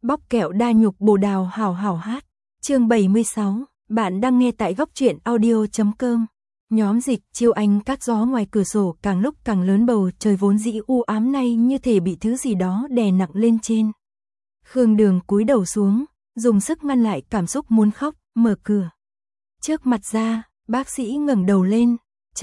Bóc kẹo đa nhục bồ đào hảo hảo hát. Chương 76, bạn đang nghe tại góc truyện audio.com. Nhóm Dịch Chiêu Anh, các gió ngoài cửa sổ càng lúc càng lớn, bầu trời vốn dĩ u ám nay như thể bị thứ gì đó đè nặng lên trên. Khương Đường cúi đầu xuống, dùng sức ngăn lại cảm xúc muốn khóc, mở cửa. Trước mặt ra, bác sĩ ngẩng đầu lên,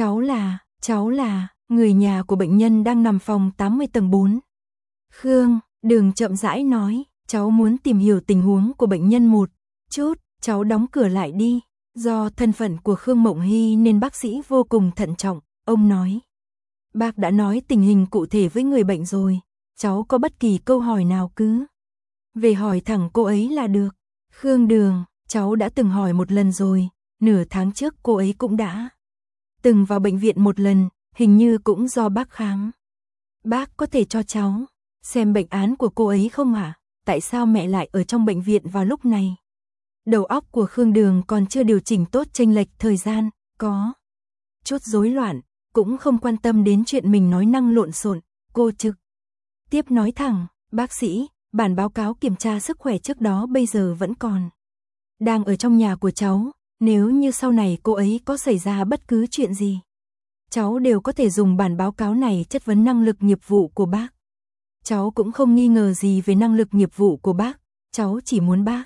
cháu là, người nhà của bệnh nhân đang nằm phòng 80 tầng 4. Khương Đường chậm rãi nói, cháu muốn tìm hiểu tình huống của bệnh nhân một chút, cháu đóng cửa lại đi. Do thân phận của Khương Mộng Hy nên bác sĩ vô cùng thận trọng, ông nói. Bác đã nói tình hình cụ thể với người bệnh rồi, cháu có bất kỳ câu hỏi nào cứ về hỏi thẳng cô ấy là được. Khương Đường, cháu đã từng hỏi một lần rồi, nửa tháng trước cô ấy cũng đã từng vào bệnh viện một lần, hình như cũng do bác khám. Bác có thể cho cháu xem bệnh án của cô ấy không hả? Tại sao mẹ lại ở trong bệnh viện vào lúc này? Đầu óc của Khương Đường còn chưa điều chỉnh tốt, chênh lệch thời gian, có chút rối loạn, cũng không quan tâm đến chuyện mình nói năng lộn xộn, cô trực tiếp nói thẳng, bác sĩ, bản báo cáo kiểm tra sức khỏe trước đó bây giờ vẫn còn đang ở trong nhà của cháu, nếu như sau này cô ấy có xảy ra bất cứ chuyện gì, cháu đều có thể dùng bản báo cáo này chất vấn năng lực nghiệp vụ của bác. Cháu cũng không nghi ngờ gì về năng lực nghiệp vụ của bác, cháu chỉ muốn bác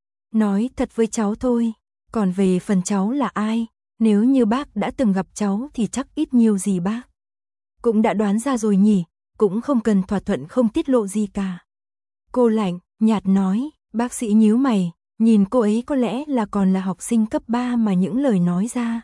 nói thật với cháu thôi, còn về phần cháu là ai, nếu như bác đã từng gặp cháu thì chắc ít nhiều gì bác cũng đã đoán ra rồi nhỉ, cũng không cần thỏa thuận không tiết lộ gì cả. Cô lạnh nhạt nói, bác sĩ nhíu mày, nhìn cô ấy có lẽ là còn là học sinh cấp 3 mà những lời nói ra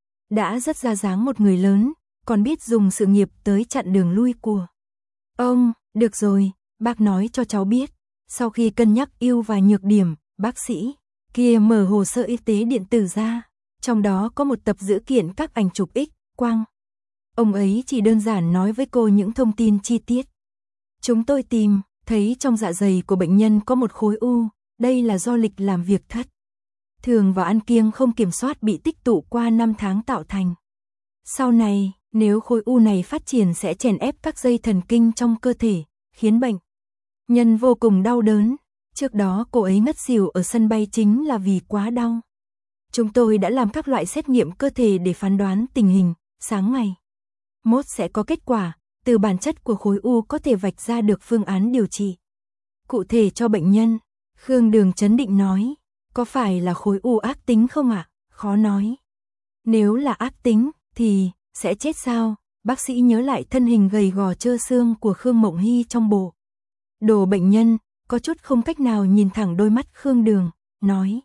đã rất ra dáng một người lớn, còn biết dùng sự nghiệp tới chặn đường lui của ông. Được rồi, bác nói cho cháu biết. Sau khi cân nhắc ưu và nhược điểm, bác sĩ kia mở hồ sơ y tế điện tử ra, trong đó có một tập dữ kiện các ảnh chụp X quang. Ông ấy chỉ đơn giản nói với cô những thông tin chi tiết. Chúng tôi tìm thấy trong dạ dày của bệnh nhân có một khối u, đây là do lịch làm việc thất thường và ăn kiêng không kiểm soát bị tích tụ qua 5 tháng tạo thành. Sau này, nếu khối u này phát triển sẽ chèn ép các dây thần kinh trong cơ thể, khiến bệnh nhân vô cùng đau đớn. Trước đó cô ấy ngất xỉu ở sân bay chính là vì quá đau. Chúng tôi đã làm các loại xét nghiệm cơ thể để phán đoán tình hình, sáng ngày mốt sẽ có kết quả, từ bản chất của khối u có thể vạch ra được phương án điều trị cụ thể cho bệnh nhân. Khương Đường trấn định nói, có phải là khối u ác tính không ạ? Khó nói. Nếu là ác tính, thì sẽ chết sao? Bác sĩ nhớ lại thân hình gầy gò trơ xương của Khương Mộng Hy trong bộ đồ bệnh nhân, có chút không cách nào nhìn thẳng đôi mắt Khương Đường, nói.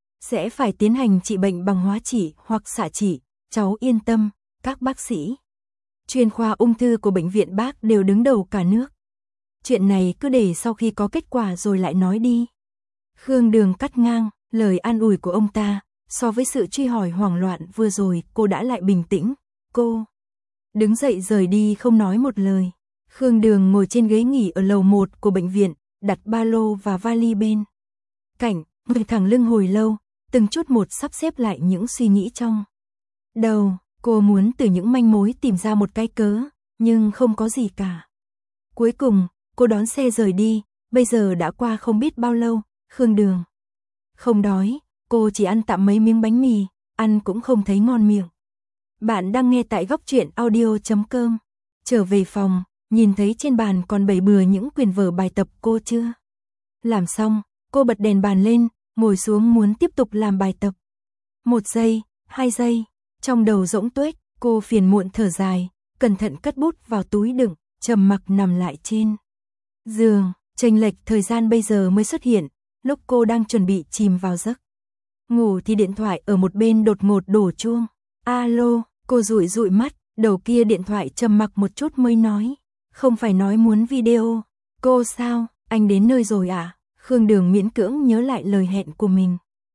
Sẽ phải tiến hành trị bệnh bằng hóa trị hoặc xạ trị, cháu yên tâm, các bác sĩ chuyên khoa ung thư của bệnh viện Bác đều đứng đầu cả nước. Chuyện này cứ để sau khi có kết quả rồi lại nói đi. Khương Đường cắt ngang lời an ủi của ông ta, so với sự truy hỏi hoảng loạn vừa rồi cô đã lại bình tĩnh. Cô đứng dậy rời đi không nói một lời. Khương Đường ngồi trên ghế nghỉ ở lầu 1 của bệnh viện, đặt ba lô và vali bên cạnh, ngồi thẳng lưng hồi lâu, từng chút một sắp xếp lại những suy nghĩ trong đầu. Cô muốn từ những manh mối tìm ra một cái cớ, nhưng không có gì cả. Cuối cùng, cô đón xe rời đi, bây giờ đã qua không biết bao lâu, Khương Đường không đói, cô chỉ ăn tạm mấy miếng bánh mì, ăn cũng không thấy ngon miệng. Bạn đang nghe tại góc truyện audio.com. Trở về phòng, nhìn thấy trên bàn còn bày bừa những quyển vở bài tập cô chưa làm xong, cô bật đèn bàn lên, ngồi xuống muốn tiếp tục làm bài tập. 1 giây, 2 giây, trong đầu rỗng tuếch, cô phiền muộn thở dài, cẩn thận cất bút vào túi đựng, trầm mặc nằm lại trên giường. Chênh lệch thời gian bây giờ mới xuất hiện, lúc cô đang chuẩn bị chìm vào giấc ngủ thì điện thoại ở một bên đột ngột đổ chuông. Alo, cô dụi dụi mắt, đầu kia điện thoại trầm mặc một chút mới nói, không phải nói muốn video. Cô sao, anh đến nơi rồi à? Khương Đường miễn cưỡng nhớ lại lời hẹn của mình.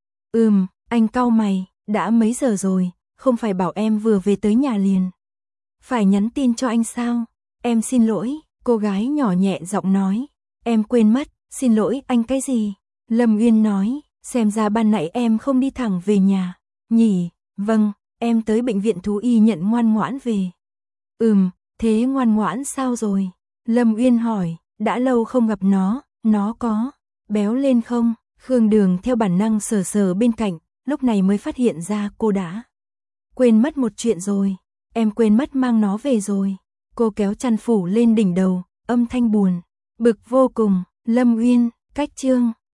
Anh cau mày, đã mấy giờ rồi, không phải bảo em vừa về tới nhà liền phải nhắn tin cho anh sao? Em xin lỗi, cô gái nhỏ nhẹ giọng nói, em quên mất, xin lỗi anh cái gì? Lâm Uyên nói, xem ra ban nãy em không đi thẳng về nhà nhỉ? Vâng, em tới bệnh viện thú y nhận ngoan ngoãn về. Thế ngoan ngoãn sao rồi? Lâm Uyên hỏi, đã lâu không gặp nó có béo lên không? Khương Đường theo bản năng sờ sờ bên cạnh, lúc này mới phát hiện ra cô đã quên mất một chuyện rồi. Em quên mất mang nó về rồi. Cô kéo chăn phủ lên đỉnh đầu, âm thanh buồn, bực vô cùng. Lâm Uyên, cách chương